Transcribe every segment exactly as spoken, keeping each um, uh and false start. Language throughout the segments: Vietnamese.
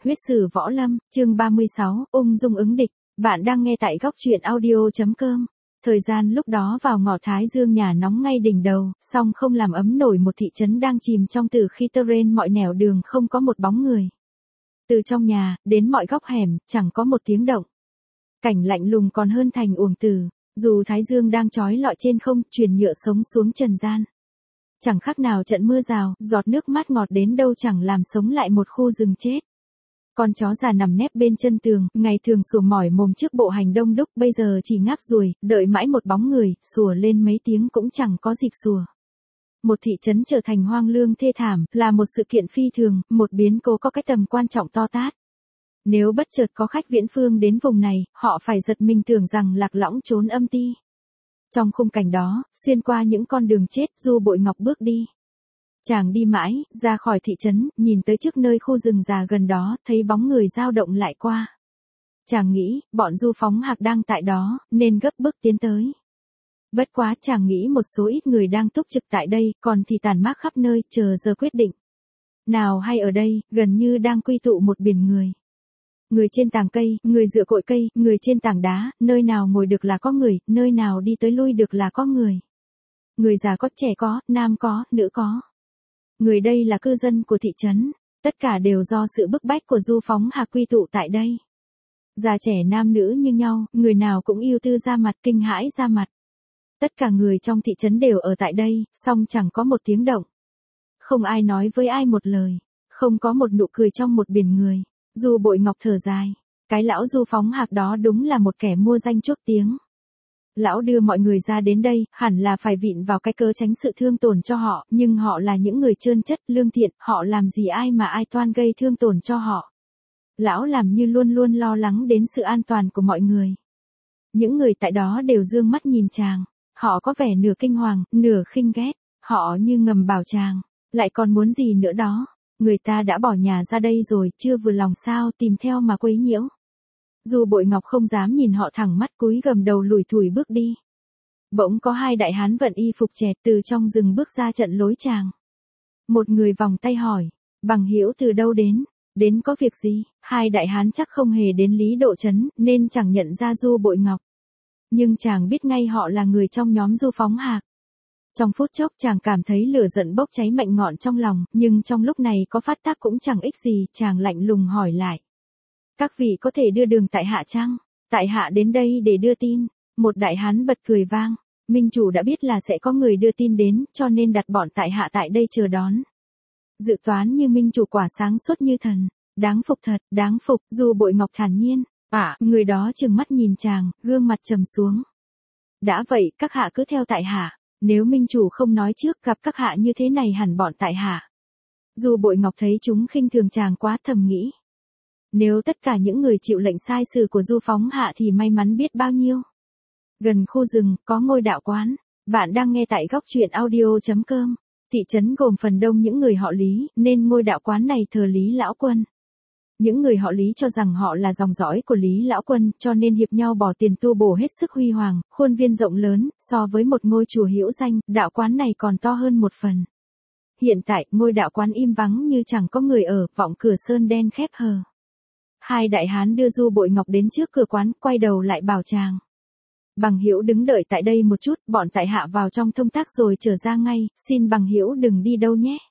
Huyết sử võ lâm, chương ba mươi sáu, ung dung ứng địch. Bạn đang nghe tại góc truyện audio.com. Thời gian lúc đó vào ngọ thái dương nhà nóng ngay đỉnh đầu, song không làm ấm nổi một thị trấn đang chìm trong từ khi tơ rên mọi nẻo đường không có một bóng người. Từ trong nhà, đến mọi góc hẻm, chẳng có một tiếng động. Cảnh lạnh lùng còn hơn thành uổng tử, dù thái dương đang trói lọi trên không, truyền nhựa sống xuống trần gian. Chẳng khác nào trận mưa rào, giọt nước mát ngọt đến đâu chẳng làm sống lại một khu rừng chết. Con chó già nằm nép bên chân tường, ngày thường sủa mỏi mồm trước bộ hành đông đúc, bây giờ chỉ ngáp ruồi, đợi mãi một bóng người, sủa lên mấy tiếng cũng chẳng có dịp sủa. Một thị trấn trở thành hoang lương thê thảm, là một sự kiện phi thường, một biến cố có cái tầm quan trọng to tát. Nếu bất chợt có khách viễn phương đến vùng này, họ phải giật mình tưởng rằng lạc lõng trốn âm ti. Trong khung cảnh đó, xuyên qua những con đường chết, Du Bội Ngọc bước đi. Chàng đi mãi, ra khỏi thị trấn, nhìn tới trước nơi khu rừng già gần đó, thấy bóng người dao động lại qua. Chàng nghĩ, bọn Du Phóng Hạc đang tại đó, nên gấp bước tiến tới. Bất quá chàng nghĩ một số ít người đang túc trực tại đây, còn thì tàn mác khắp nơi, chờ giờ quyết định. Nào hay ở đây, gần như đang quy tụ một biển người. Người trên tàng cây, người dựa cội cây, người trên tảng đá, nơi nào ngồi được là có người, nơi nào đi tới lui được là có người. Người già có, trẻ có, nam có, nữ có. Người đây là cư dân của thị trấn, tất cả đều do sự bức bách của Du Phóng Hạc quy tụ tại đây. Già trẻ nam nữ như nhau, người nào cũng yêu tư ra mặt, kinh hãi ra mặt. Tất cả người trong thị trấn đều ở tại đây, song chẳng có một tiếng động. Không ai nói với ai một lời, không có một nụ cười trong một biển người. Du Bội Ngọc thở dài, cái lão Du Phóng Hạc đó đúng là một kẻ mua danh chuốc tiếng. Lão đưa mọi người ra đến đây, hẳn là phải vịn vào cái cớ tránh sự thương tổn cho họ, nhưng họ là những người trơn chất, lương thiện, họ làm gì ai mà ai toan gây thương tổn cho họ. Lão làm như luôn luôn lo lắng đến sự an toàn của mọi người. Những người tại đó đều dương mắt nhìn chàng, họ có vẻ nửa kinh hoàng, nửa khinh ghét, họ như ngầm bảo chàng, lại còn muốn gì nữa đó. Người ta đã bỏ nhà ra đây rồi, chưa vừa lòng sao tìm theo mà quấy nhiễu. Du Bội Ngọc không dám nhìn họ thẳng mắt, cúi gầm đầu lủi thủi bước đi. Bỗng có hai đại hán vận y phục chẹt từ trong rừng bước ra trận lối chàng. Một người vòng tay hỏi, Bằng Hữu từ đâu đến, đến có việc gì? Hai đại hán chắc không hề đến Lý Độ Trấn, nên chẳng nhận ra Du Bội Ngọc. Nhưng chàng biết ngay họ là người trong nhóm Du Phóng Hạc. Trong phút chốc chàng cảm thấy lửa giận bốc cháy mạnh ngọn trong lòng, nhưng trong lúc này có phát tác cũng chẳng ích gì, chàng lạnh lùng hỏi lại. Các vị có thể đưa đường tại hạ chăng? Tại hạ đến đây để đưa tin. Một đại hán bật cười vang, minh chủ đã biết là sẽ có người đưa tin đến, cho nên đặt bọn tại hạ tại đây chờ đón. Dự toán như minh chủ quả sáng suốt như thần, đáng phục thật, đáng phục. Du Bội Ngọc thản nhiên, à, người đó trừng mắt nhìn chàng, gương mặt trầm xuống. Đã vậy, các hạ cứ theo tại hạ. Nếu minh chủ không nói trước, gặp các hạ như thế này hẳn bọn tại hạ. Du Bội Ngọc thấy chúng khinh thường chàng quá, thầm nghĩ. Nếu tất cả những người chịu lệnh sai sử của Du Phóng Hạ thì may mắn biết bao nhiêu. Gần khu rừng, có ngôi đạo quán. Bạn đang nghe tại góc truyện audio.com. Thị trấn gồm phần đông những người họ Lý, nên ngôi đạo quán này thờ Lý Lão Quân. Những người họ Lý cho rằng họ là dòng dõi của Lý Lão Quân, cho nên hiệp nhau bỏ tiền tu bổ hết sức huy hoàng, khuôn viên rộng lớn, so với một ngôi chùa hữu danh, đạo quán này còn to hơn một phần. Hiện tại, ngôi đạo quán im vắng như chẳng có người ở, vọng cửa sơn đen khép hờ. Hai đại hán đưa Du Bội Ngọc đến trước cửa quán, quay đầu lại bảo chàng. Bằng Hữu đứng đợi tại đây một chút, bọn tại hạ vào trong thông tác rồi trở ra ngay, xin Bằng Hữu đừng đi đâu nhé.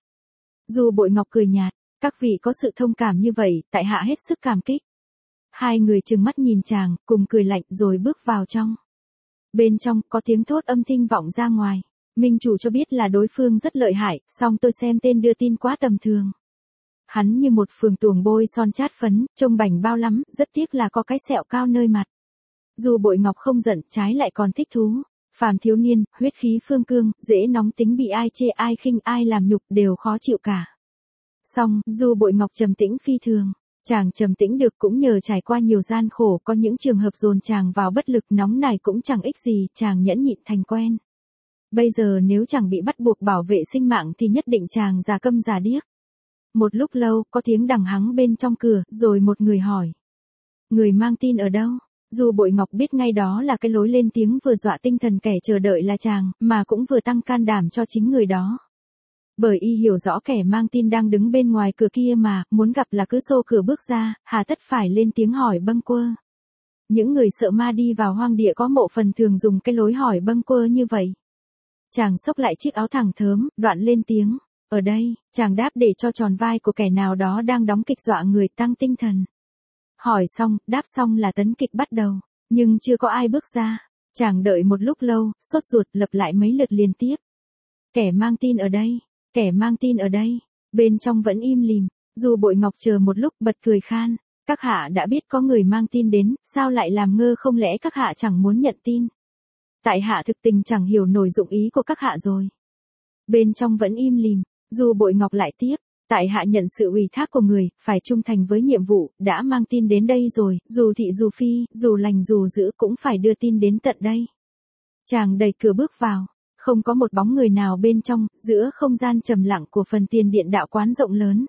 Du Bội Ngọc cười nhạt. Các vị có sự thông cảm như vậy, tại hạ hết sức cảm kích. Hai người trừng mắt nhìn chàng, cùng cười lạnh rồi bước vào trong. Bên trong, có tiếng thốt âm thanh vọng ra ngoài. Minh chủ cho biết là đối phương rất lợi hại, song tôi xem tên đưa tin quá tầm thường. Hắn như một phường tuồng bôi son chát phấn, trông bảnh bao lắm, rất tiếc là có cái sẹo cao nơi mặt. Du Bội Ngọc không giận, trái lại còn thích thú. Phàm thiếu niên, huyết khí phương cương, dễ nóng tính, bị ai chê ai khinh ai làm nhục đều khó chịu cả. Xong, Du Bội Ngọc trầm tĩnh phi thường. Chàng trầm tĩnh được cũng nhờ trải qua nhiều gian khổ, có những trường hợp dồn chàng vào bất lực nóng nảy cũng chẳng ích gì, chàng nhẫn nhịn thành quen. Bây giờ nếu chàng bị bắt buộc bảo vệ sinh mạng thì nhất định chàng già câm già điếc. Một lúc lâu, có tiếng đằng hắng bên trong cửa, rồi một người hỏi. Người mang tin ở đâu? Du Bội Ngọc biết ngay đó là cái lối lên tiếng vừa dọa tinh thần kẻ chờ đợi là chàng, mà cũng vừa tăng can đảm cho chính người đó. Bởi y hiểu rõ kẻ mang tin đang đứng bên ngoài cửa kia mà, muốn gặp là cứ xô cửa bước ra, hà tất phải lên tiếng hỏi bâng quơ. Những người sợ ma đi vào hoang địa có mộ phần thường dùng cái lối hỏi bâng quơ như vậy. Chàng xốc lại chiếc áo thẳng thớm, đoạn lên tiếng. Ở đây, chàng đáp để cho tròn vai của kẻ nào đó đang đóng kịch dọa người tăng tinh thần. Hỏi xong, đáp xong là tấn kịch bắt đầu, nhưng chưa có ai bước ra. Chàng đợi một lúc lâu, sốt ruột lặp lại mấy lượt liên tiếp. Kẻ mang tin ở đây, kẻ mang tin ở đây, bên trong vẫn im lìm. Dù Bội Ngọc chờ một lúc bật cười khan. Các hạ đã biết có người mang tin đến, sao lại làm ngơ, không lẽ các hạ chẳng muốn nhận tin? Tại hạ thực tình chẳng hiểu nổi dụng ý của các hạ rồi. Bên trong vẫn im lìm, Dù Bội Ngọc lại tiếp. Tại hạ nhận sự ủy thác của người, phải trung thành với nhiệm vụ, đã mang tin đến đây rồi, dù thị dù phi, dù lành dù dữ cũng phải đưa tin đến tận đây. Chàng đẩy cửa bước vào, không có một bóng người nào bên trong, giữa không gian trầm lặng của phần tiền điện đạo quán rộng lớn.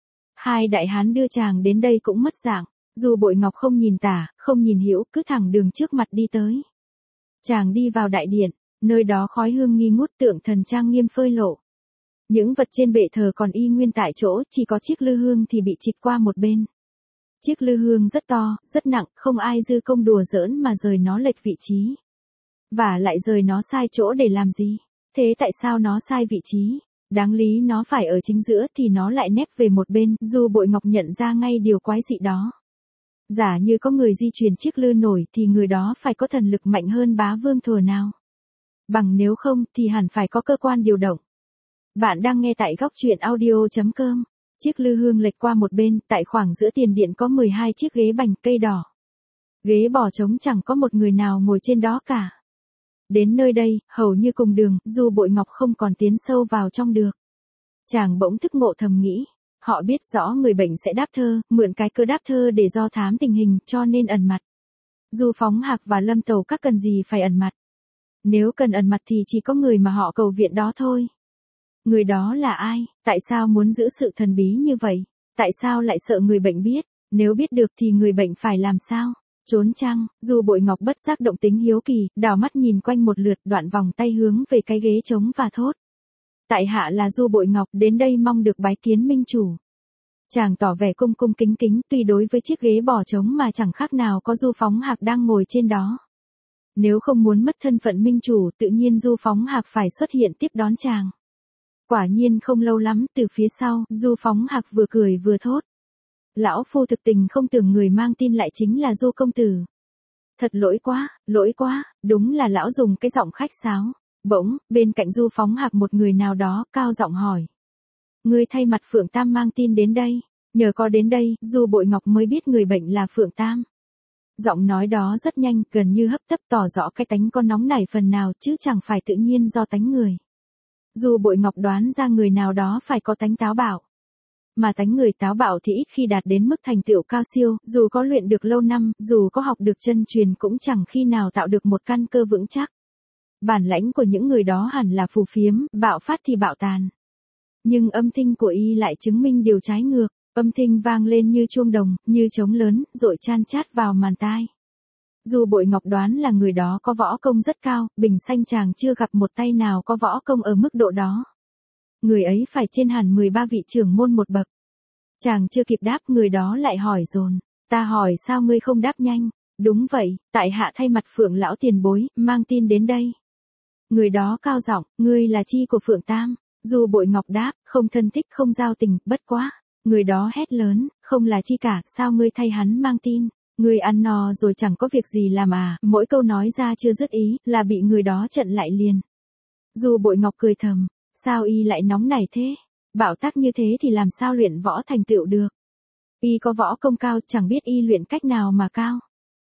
Hai đại hán đưa chàng đến đây cũng mất dạng, Dù Bội Ngọc không nhìn tả, không nhìn hữu, cứ thẳng đường trước mặt đi tới. Chàng đi vào đại điện, nơi đó khói hương nghi ngút, tượng thần trang nghiêm phơi lộ. Những vật trên bệ thờ còn y nguyên tại chỗ, chỉ có chiếc lư hương thì bị trịch qua một bên. Chiếc lư hương rất to, rất nặng, không ai dư công đùa giỡn mà rời nó lệch vị trí. Và lại rời nó sai chỗ để làm gì? Thế tại sao nó sai vị trí? Đáng lý nó phải ở chính giữa thì nó lại nép về một bên, Dù Bội Ngọc nhận ra ngay điều quái dị đó. Giả như có người di chuyển chiếc lư nổi thì người đó phải có thần lực mạnh hơn bá vương thuở nào. Bằng nếu không thì hẳn phải có cơ quan điều động. Bạn đang nghe tại góc truyện audio chấm com. Chiếc lư hương lệch qua một bên, tại khoảng giữa tiền điện có mười hai chiếc ghế bành cây đỏ. Ghế bò trống chẳng có một người nào ngồi trên đó cả. Đến nơi đây, hầu như cùng đường, Dù Bội Ngọc không còn tiến sâu vào trong được. Chàng bỗng thức ngộ thầm nghĩ, họ biết rõ người bệnh sẽ đáp thơ, mượn cái cơ đáp thơ để do thám tình hình, cho nên ẩn mặt. Dù Phóng Hạc và Lâm Tầu các cần gì phải ẩn mặt. Nếu cần ẩn mặt thì chỉ có người mà họ cầu viện đó thôi. Người đó là ai? Tại sao muốn giữ sự thần bí như vậy? Tại sao lại sợ người bệnh biết? Nếu biết được thì người bệnh phải làm sao? Trốn chăng? Dù Bội Ngọc bất giác động tính hiếu kỳ, đảo mắt nhìn quanh một lượt, đoạn vòng tay hướng về cái ghế trống và thốt. Tại hạ là Du Bội Ngọc, đến đây mong được bái kiến minh chủ. Chàng tỏ vẻ cung cung kính kính, tuy đối với chiếc ghế bò trống mà chẳng khác nào có Du Phóng Hạc đang ngồi trên đó. Nếu không muốn mất thân phận minh chủ, tự nhiên Du Phóng Hạc phải xuất hiện tiếp đón chàng. Quả nhiên không lâu lắm, từ phía sau, Du Phóng Hạc vừa cười vừa thốt. Lão phu thực tình không tưởng người mang tin lại chính là Du công tử. Thật lỗi quá, lỗi quá, đúng là lão dùng cái giọng khách sáo. Bỗng, bên cạnh Du Phóng Hạc một người nào đó, cao giọng hỏi. Ngươi thay mặt Phượng Tam mang tin đến đây, nhờ có đến đây, Du Bội Ngọc mới biết người bệnh là Phượng Tam. Giọng nói đó rất nhanh, gần như hấp tấp, tỏ rõ cái tánh con nóng nảy phần nào, chứ chẳng phải tự nhiên do tánh người. Dù Bội Ngọc đoán ra người nào đó phải có tánh táo bạo. Mà tánh người táo bạo thì ít khi đạt đến mức thành tựu cao siêu, dù có luyện được lâu năm, dù có học được chân truyền cũng chẳng khi nào tạo được một căn cơ vững chắc. Bản lãnh của những người đó hẳn là phù phiếm, bạo phát thì bạo tàn. Nhưng âm thanh của y lại chứng minh điều trái ngược, âm thanh vang lên như chuông đồng, như trống lớn, rội chan chát vào màn tai. Dù Bội Ngọc đoán là người đó có võ công rất cao, bình sanh chàng chưa gặp một tay nào có võ công ở mức độ đó. Người ấy phải trên hẳn mười ba vị trưởng môn một bậc. Chàng chưa kịp đáp, người đó lại hỏi dồn. Ta hỏi sao ngươi không đáp nhanh? Đúng vậy, tại hạ thay mặt Phượng lão tiền bối, mang tin đến đây. Người đó cao giọng, ngươi là chi của Phượng Tam? Dù Bội Ngọc đáp, không thân thích không giao tình, bất quá. Người đó hét lớn, không là chi cả, sao ngươi thay hắn mang tin? Ngươi ăn no rồi chẳng có việc gì làm à? Mỗi câu nói ra chưa dứt ý, là bị người đó chặn lại liền. Dù Bội Ngọc cười thầm, sao y lại nóng nảy thế? Bạo tác như thế thì làm sao luyện võ thành tựu được? Y có võ công cao, chẳng biết y luyện cách nào mà cao.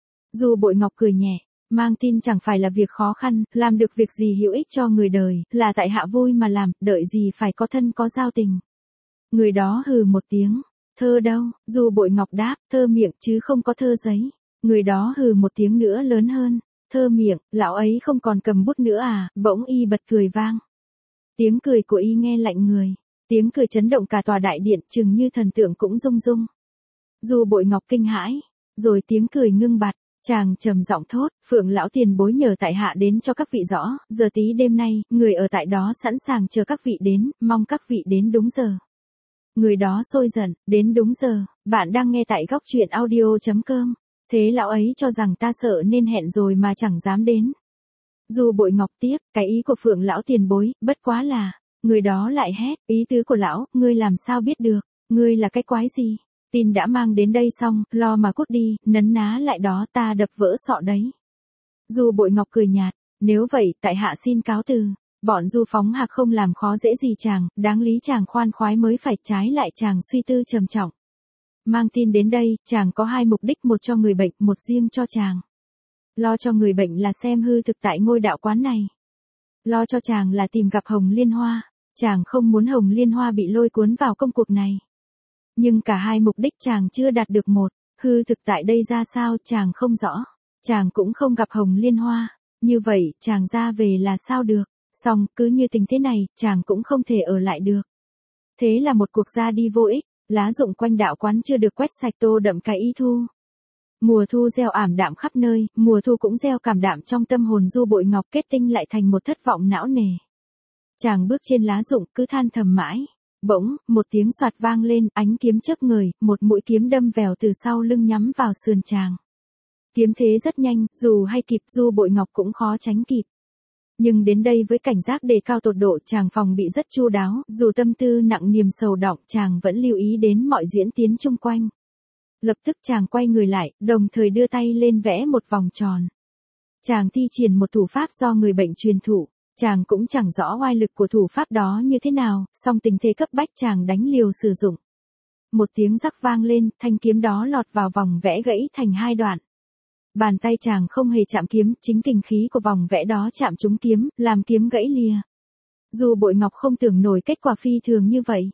Dù Bội Ngọc cười nhẹ, mang tin chẳng phải là việc khó khăn, làm được việc gì hữu ích cho người đời, là tại hạ vui mà làm, đợi gì phải có thân có giao tình. Người đó hừ một tiếng, thơ đâu? Dù Bội Ngọc đáp, thơ miệng chứ không có thơ giấy. Người đó hừ một tiếng nữa lớn hơn, thơ miệng, lão ấy không còn cầm bút nữa à? Bỗng y bật cười vang. Tiếng cười của y nghe lạnh người, tiếng cười chấn động cả tòa đại điện, chừng như thần tượng cũng rung rung. Dù Bội Ngọc kinh hãi, rồi tiếng cười ngưng bặt, Chàng trầm giọng thốt, Phượng lão tiền bối nhờ tại hạ đến cho các vị rõ, giờ tí đêm nay, người ở tại đó sẵn sàng chờ các vị đến, mong các vị đến đúng giờ. Người đó sôi giận, đến đúng giờ, bạn đang nghe tại góc truyện audio.com. Thế lão ấy cho rằng ta sợ nên hẹn rồi mà chẳng dám đến. Du Bội Ngọc tiếp, cái ý của Phượng lão tiền bối, bất quá là, người đó lại hét, ý tứ của lão, ngươi làm sao biết được, ngươi là cái quái gì? Tin đã mang đến đây xong, lo mà cút đi, nấn ná lại đó ta đập vỡ sọ đấy. Du Bội Ngọc cười nhạt, nếu vậy, tại hạ xin cáo từ. Bọn Du phóng hạc không làm khó dễ gì chàng, đáng lý chàng khoan khoái mới phải, trái lại chàng suy tư trầm trọng. Mang tin đến đây, chàng có hai mục đích, một cho người bệnh, một riêng cho chàng. Lo cho người bệnh là xem hư thực tại ngôi đạo quán này. Lo cho chàng là tìm gặp Hồng Liên Hoa, chàng không muốn Hồng Liên Hoa bị lôi cuốn vào công cuộc này. Nhưng cả hai mục đích chàng chưa đạt được một, hư thực tại đây ra sao chàng không rõ, chàng cũng không gặp Hồng Liên Hoa, như vậy chàng ra về là sao được, xong cứ như tình thế này, chàng cũng không thể ở lại được. Thế là một cuộc ra đi vô ích, lá rụng quanh đạo quán chưa được quét sạch tô đậm cái ý thu. Mùa thu gieo ảm đạm khắp nơi, mùa thu cũng gieo cảm đạm trong tâm hồn Du Bội Ngọc, kết tinh lại thành một thất vọng não nề. Chàng bước trên lá rụng cứ than thầm mãi. Bỗng, một tiếng soạt vang lên, ánh kiếm chớp người, một mũi kiếm đâm vèo từ sau lưng nhắm vào sườn chàng. Kiếm thế rất nhanh, dù hay kịp Du Bội Ngọc cũng khó tránh kịp. Nhưng đến đây với cảnh giác đề cao tột độ, chàng phòng bị rất chu đáo, dù tâm tư nặng niềm sầu động, chàng vẫn lưu ý đến mọi diễn tiến chung quanh. Lập tức chàng quay người lại, đồng thời đưa tay lên vẽ một vòng tròn. Chàng thi triển một thủ pháp do người bệnh truyền thụ. Chàng cũng chẳng rõ oai lực của thủ pháp đó như thế nào, song tình thế cấp bách chàng đánh liều sử dụng. Một tiếng rắc vang lên, thanh kiếm đó lọt vào vòng vẽ gãy thành hai đoạn. Bàn tay chàng không hề chạm kiếm, chính kình khí của vòng vẽ đó chạm trúng kiếm, làm kiếm gãy lìa. Du Bội Ngọc không tưởng nổi kết quả phi thường như vậy.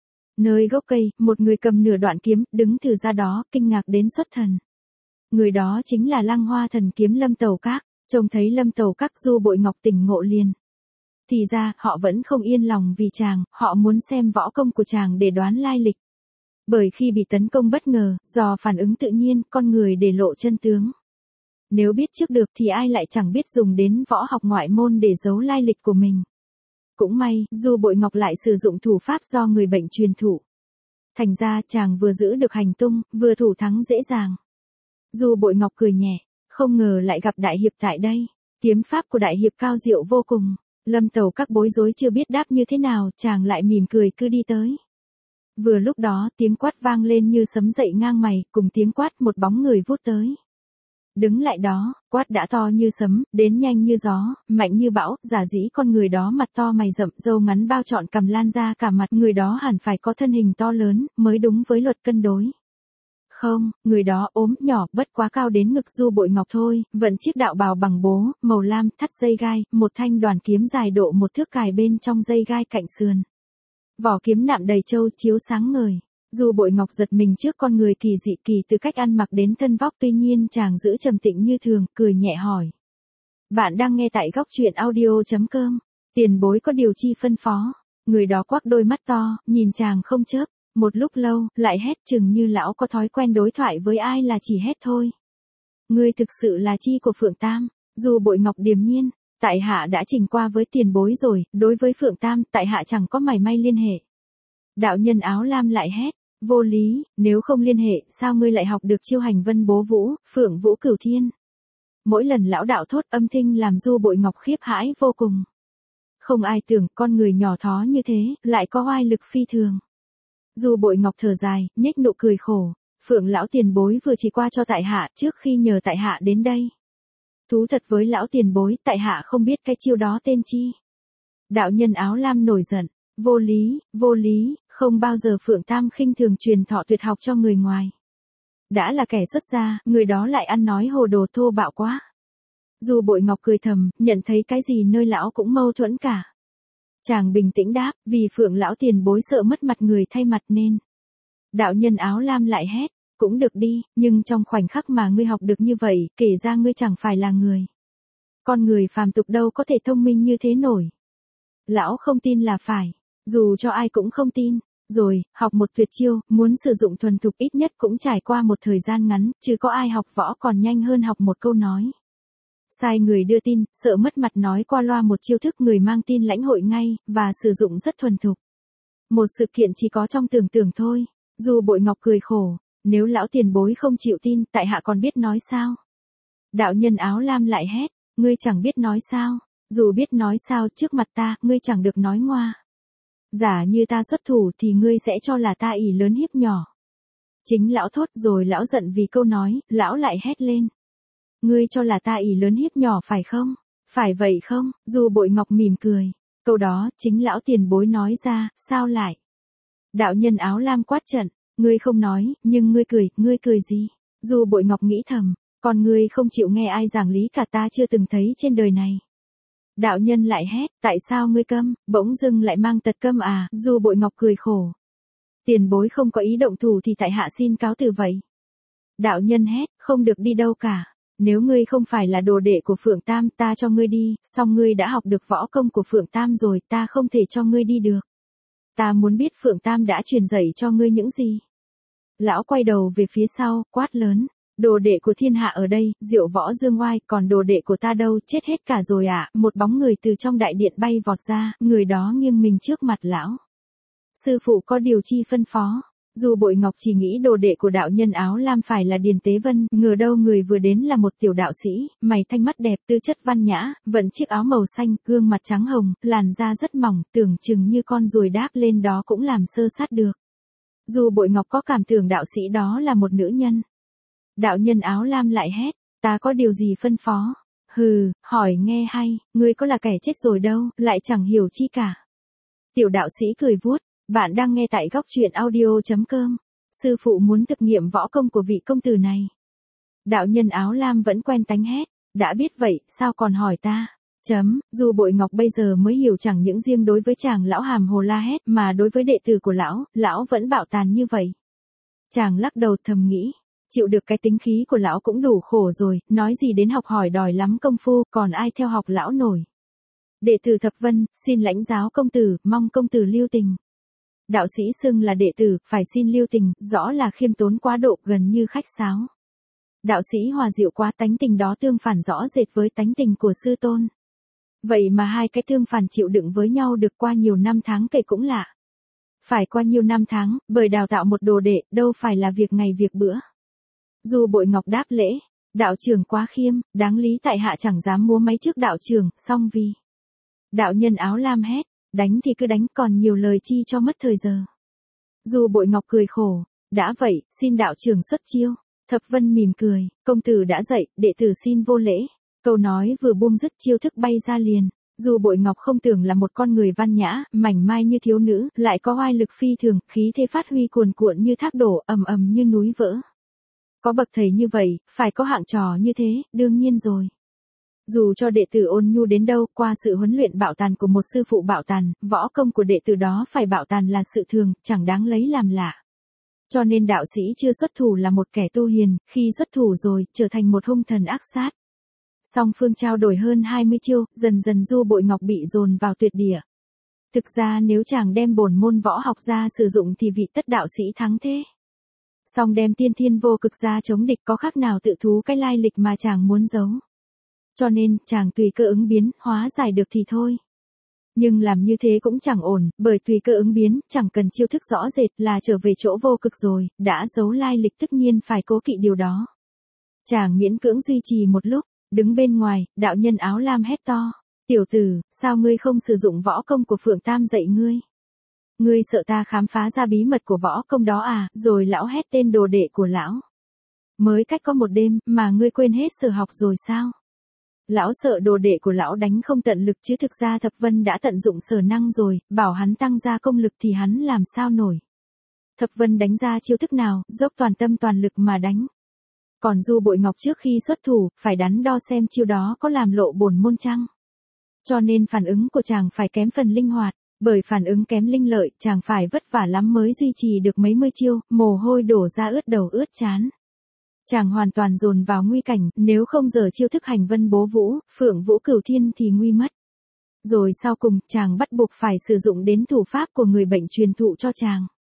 Nơi gốc cây, một người cầm nửa đoạn kiếm, đứng từ ra đó, kinh ngạc đến xuất thần. Người đó chính là Lăng Hoa thần kiếm Lâm Tầu Các. Trông thấy Lâm Tầu Các, Du Bội Ngọc tỉnh ngộ liền. Thì ra, họ vẫn không yên lòng vì chàng, họ muốn xem võ công của chàng để đoán lai lịch. Bởi khi bị tấn công bất ngờ, do phản ứng tự nhiên, con người để lộ chân tướng. Nếu biết trước được thì ai lại chẳng biết dùng đến võ học ngoại môn để giấu lai lịch của mình. Cũng may, Du Bội Ngọc lại sử dụng thủ pháp do người bệnh truyền thụ. Thành ra, chàng vừa giữ được hành tung, vừa thủ thắng dễ dàng. Du Bội Ngọc cười nhẹ. Không ngờ lại gặp đại hiệp tại đây. Kiếm pháp của đại hiệp cao diệu vô cùng. Lâm Tầu Các bối rối chưa biết đáp như thế nào, chàng lại mỉm cười cứ đi tới. Vừa lúc đó, tiếng quát vang lên như sấm dậy ngang mày, cùng tiếng quát một bóng người vút tới. Đứng lại đó, quát đã to như sấm, đến nhanh như gió, mạnh như bão, giả dĩ con người đó mặt to mày rậm, râu ngắn bao trọn cằm lan ra cả mặt, người đó hẳn phải có thân hình to lớn, mới đúng với luật cân đối. Không, người đó ốm nhỏ, bất quá cao đến ngực Du Bội Ngọc thôi, vận chiếc đạo bào bằng bố, màu lam, thắt dây gai, một thanh đoàn kiếm dài độ một thước cài bên trong dây gai cạnh sườn. Vỏ kiếm nạm đầy châu chiếu sáng ngời. Du Bội Ngọc giật mình trước con người kỳ dị, kỳ từ cách ăn mặc đến thân vóc, tuy nhiên chàng giữ trầm tĩnh như thường, cười nhẹ hỏi. Bạn đang nghe tại góc truyện audio.com. Tiền bối có điều chi phân phó. Người đó quắc đôi mắt to, nhìn chàng không chớp. Một lúc lâu, lại hét, chừng như lão có thói quen đối thoại với ai là chỉ hét thôi. Ngươi thực sự là chi của Phượng Tam. Du Bội Ngọc điềm nhiên, tại hạ đã trình qua với tiền bối rồi, đối với Phượng Tam, tại hạ chẳng có mảy may liên hệ. Đạo nhân áo lam lại hét, vô lý, nếu không liên hệ, sao ngươi lại học được chiêu hành vân bố vũ, Phượng Vũ Cửu Thiên. Mỗi lần lão đạo thốt âm thanh làm Du Bội Ngọc khiếp hãi vô cùng. Không ai tưởng con người nhỏ thó như thế, lại có oai lực phi thường. Du Bội Ngọc thở dài, nhếch nụ cười khổ. Phượng lão tiền bối vừa chỉ qua cho tại hạ trước khi nhờ tại hạ đến đây. Thú thật với lão tiền bối, tại hạ không biết cái chiêu đó tên chi. Đạo nhân áo lam nổi giận. Vô lý, vô lý, không bao giờ Phượng Tam khinh thường truyền thọ tuyệt học cho người ngoài. Đã là kẻ xuất gia, người đó lại ăn nói hồ đồ thô bạo quá. Du Bội Ngọc cười thầm, nhận thấy cái gì nơi lão cũng mâu thuẫn cả. Chàng bình tĩnh đáp, vì Phượng lão tiền bối sợ mất mặt người thay mặt nên. Đạo nhân áo lam lại hét, cũng được đi, nhưng trong khoảnh khắc mà ngươi học được như vậy, kể ra ngươi chẳng phải là người. Con người phàm tục đâu có thể thông minh như thế nổi. Lão không tin là phải, dù cho ai cũng không tin. Rồi, học một tuyệt chiêu, muốn sử dụng thuần thục ít nhất cũng trải qua một thời gian ngắn, chứ có ai học võ còn nhanh hơn học một câu nói. Sai người đưa tin, sợ mất mặt nói qua loa một chiêu thức người mang tin lãnh hội ngay, và sử dụng rất thuần thục. Một sự kiện chỉ có trong tưởng tượng thôi. Du Bội Ngọc cười khổ, nếu lão tiền bối không chịu tin, tại hạ còn biết nói sao? Đạo nhân áo lam lại hét, ngươi chẳng biết nói sao, dù biết nói sao trước mặt ta, ngươi chẳng được nói ngoa. Giả như ta xuất thủ thì ngươi sẽ cho là ta ỷ lớn hiếp nhỏ. Chính lão thốt rồi lão giận vì câu nói, lão lại hét lên. Ngươi cho là ta ỷ lớn hiếp nhỏ phải không? Phải vậy không? Du Bội Ngọc mỉm cười. Câu đó, chính lão tiền bối nói ra, sao lại? Đạo nhân áo lam quát trận, ngươi không nói, nhưng ngươi cười, ngươi cười gì? Du Bội Ngọc nghĩ thầm, còn ngươi không chịu nghe ai giảng lý cả ta chưa từng thấy trên đời này. Đạo nhân lại hét, tại sao ngươi câm, bỗng dưng lại mang tật câm à? Du Bội Ngọc cười khổ. Tiền bối không có ý động thủ thì tại hạ xin cáo từ vậy. Đạo nhân hét, không được đi đâu cả. Nếu ngươi không phải là đồ đệ của Phượng Tam ta cho ngươi đi, song ngươi đã học được võ công của Phượng Tam rồi ta không thể cho ngươi đi được. Ta muốn biết Phượng Tam đã truyền dạy cho ngươi những gì. Lão quay đầu về phía sau, quát lớn. Đồ đệ của thiên hạ ở đây, Diệu Võ Dương Oai, còn đồ đệ của ta đâu, chết hết cả rồi ạ. À? Một bóng người từ trong đại điện bay vọt ra, người đó nghiêng mình trước mặt lão. Sư phụ có điều chi phân phó. Du Bội Ngọc chỉ nghĩ đồ đệ của đạo nhân áo lam phải là Điền Tế Vân, ngờ đâu người vừa đến là một tiểu đạo sĩ, mày thanh mắt đẹp, tư chất văn nhã, vận chiếc áo màu xanh, gương mặt trắng hồng, làn da rất mỏng, tưởng chừng như con ruồi đáp lên đó cũng làm sơ sát được. Du Bội Ngọc có cảm tưởng đạo sĩ đó là một nữ nhân. Đạo nhân áo lam lại hét, ta có điều gì phân phó? Hừ, hỏi nghe hay, ngươi có là kẻ chết rồi đâu, lại chẳng hiểu chi cả. Tiểu đạo sĩ cười vuốt. Bạn đang nghe tại góc truyện audio chấm com. Sư phụ muốn thực nghiệm võ công của vị công tử này. Đạo nhân áo lam vẫn quen tánh hét. Đã biết vậy, sao còn hỏi ta? Chấm, Du Bội Ngọc bây giờ mới hiểu chẳng những riêng đối với chàng lão hàm hồ la hét mà đối với đệ tử của lão, lão vẫn bạo tàn như vậy. Chàng lắc đầu thầm nghĩ. Chịu được cái tính khí của lão cũng đủ khổ rồi, nói gì đến học hỏi đòi lắm công phu, còn ai theo học lão nổi. Đệ tử Thập Vân, xin lãnh giáo công tử, mong công tử lưu tình. Đạo sĩ xưng là đệ tử, phải xin lưu tình, rõ là khiêm tốn quá độ, gần như khách sáo. Đạo sĩ hòa dịu quá, tánh tình đó tương phản rõ rệt với tánh tình của sư tôn. Vậy mà hai cái tương phản chịu đựng với nhau được qua nhiều năm tháng kể cũng lạ. Phải qua nhiều năm tháng, bởi đào tạo một đồ đệ, đâu phải là việc ngày việc bữa. Du Bội Ngọc đáp lễ, đạo trưởng quá khiêm, đáng lý tại hạ chẳng dám múa máy trước đạo trưởng, song vì. Đạo nhân áo lam hét. Đánh thì cứ đánh, còn nhiều lời chi cho mất thời giờ. Du Bội Ngọc cười khổ, đã vậy, xin đạo trưởng xuất chiêu. Thập Vân mỉm cười, công tử đã dạy, đệ tử xin vô lễ. Câu nói vừa buông dứt chiêu thức bay ra liền. Du Bội Ngọc không tưởng là một con người văn nhã, mảnh mai như thiếu nữ, lại có oai lực phi thường, khí thế phát huy cuồn cuộn như thác đổ, ầm ầm như núi vỡ. Có bậc thầy như vậy, phải có hạng trò như thế, đương nhiên rồi. Dù cho đệ tử ôn nhu đến đâu, qua sự huấn luyện bạo tàn của một sư phụ bạo tàn, võ công của đệ tử đó phải bạo tàn là sự thường, chẳng đáng lấy làm lạ. Cho nên đạo sĩ chưa xuất thủ là một kẻ tu hiền, khi xuất thủ rồi, trở thành một hung thần ác sát. Song phương trao đổi hơn hai mươi chiêu, dần dần Du Bội Ngọc bị dồn vào tuyệt địa. Thực ra nếu chàng đem bổn môn võ học ra sử dụng thì vị tất đạo sĩ thắng thế. Song đem tiên thiên vô cực ra chống địch có khác nào tự thú cái lai lịch mà chàng muốn giấu. Cho nên, chàng tùy cơ ứng biến, hóa giải được thì thôi. Nhưng làm như thế cũng chẳng ổn, bởi tùy cơ ứng biến, chẳng cần chiêu thức rõ rệt là trở về chỗ vô cực rồi, đã giấu lai lịch tất nhiên phải cố kỵ điều đó. Chàng miễn cưỡng duy trì một lúc, đứng bên ngoài, đạo nhân áo lam hét to. Tiểu tử, sao ngươi không sử dụng võ công của Phượng Tam dạy ngươi? Ngươi sợ ta khám phá ra bí mật của võ công đó à? Rồi lão hét tên đồ đệ của lão. Mới cách có một đêm, mà ngươi quên hết sở học rồi sao? Lão sợ đồ đệ của lão đánh không tận lực chứ thực ra Thập Vân đã tận dụng sở năng rồi, bảo hắn tăng ra công lực thì hắn làm sao nổi. Thập Vân đánh ra chiêu thức nào, dốc toàn tâm toàn lực mà đánh. Còn Du Bội Ngọc trước khi xuất thủ, phải đắn đo xem chiêu đó có làm lộ bổn môn chăng. Cho nên phản ứng của chàng phải kém phần linh hoạt, bởi phản ứng kém linh lợi, chàng phải vất vả lắm mới duy trì được mấy mươi chiêu, mồ hôi đổ ra ướt đầu ướt trán. Chàng hoàn toàn dồn vào nguy cảnh, nếu không giờ chiêu thức hành vân bố vũ, phượng vũ cửu thiên thì nguy mất. Rồi sau cùng, chàng bắt buộc phải sử dụng đến thủ pháp của người bệnh truyền thụ cho chàng.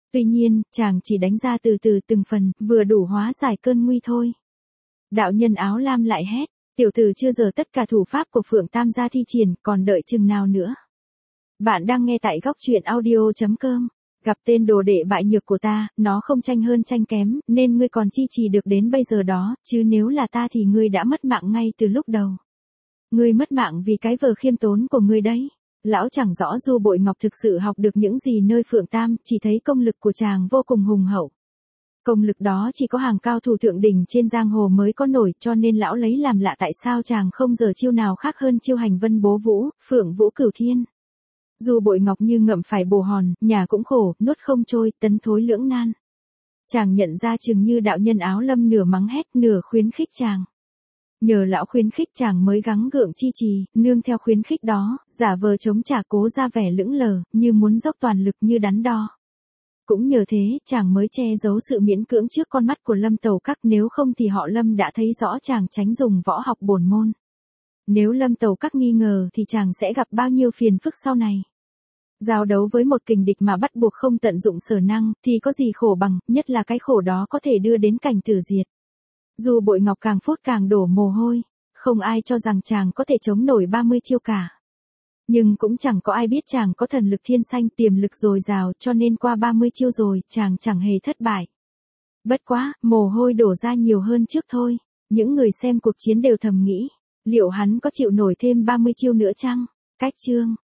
Tuy nhiên, chàng chỉ đánh ra từ từ từng phần, vừa đủ hóa giải cơn nguy thôi. Đạo nhân áo lam lại hét, tiểu tử chưa giờ tất cả thủ pháp của Phượng Tam gia thi triển, còn đợi chừng nào nữa. Bạn đang nghe tại góc truyện audio.com. Gặp tên đồ đệ bại nhược của ta, nó không tranh hơn tranh kém, nên ngươi còn chi trì được đến bây giờ đó, chứ nếu là ta thì ngươi đã mất mạng ngay từ lúc đầu. Ngươi mất mạng vì cái vờ khiêm tốn của ngươi đấy. Lão chẳng rõ Du Bội Ngọc thực sự học được những gì nơi Phượng Tam, chỉ thấy công lực của chàng vô cùng hùng hậu. Công lực đó chỉ có hàng cao thủ thượng đỉnh trên giang hồ mới có nổi, cho nên lão lấy làm lạ tại sao chàng không giờ chiêu nào khác hơn chiêu hành vân bố vũ, Phượng Vũ Cửu Thiên. Du Bội Ngọc như ngậm phải bồ hòn, nhà cũng khổ, nuốt không trôi, tấn thối lưỡng nan. Chàng nhận ra chừng như đạo nhân áo lâm nửa mắng hét nửa khuyến khích chàng. Nhờ lão khuyến khích chàng mới gắng gượng chi trì, nương theo khuyến khích đó, giả vờ chống trả cố ra vẻ lững lờ, như muốn dốc toàn lực như đắn đo. Cũng nhờ thế, chàng mới che giấu sự miễn cưỡng trước con mắt của Lâm Tầu Các, nếu không thì họ Lâm đã thấy rõ chàng tránh dùng võ học bổn môn. Nếu Lâm Tầu Các nghi ngờ thì chàng sẽ gặp bao nhiêu phiền phức sau này. Giao đấu với một kình địch mà bắt buộc không tận dụng sở năng, thì có gì khổ bằng, nhất là cái khổ đó có thể đưa đến cảnh tử diệt. Du Bội Ngọc càng phút càng đổ mồ hôi, không ai cho rằng chàng có thể chống nổi ba mươi chiêu cả. Nhưng cũng chẳng có ai biết chàng có thần lực thiên sanh, tiềm lực dồi dào, cho nên qua ba mươi chiêu rồi, chàng chẳng hề thất bại. Bất quá, mồ hôi đổ ra nhiều hơn trước thôi. Những người xem cuộc chiến đều thầm nghĩ, liệu hắn có chịu nổi thêm ba mươi chiêu nữa chăng? Cách chương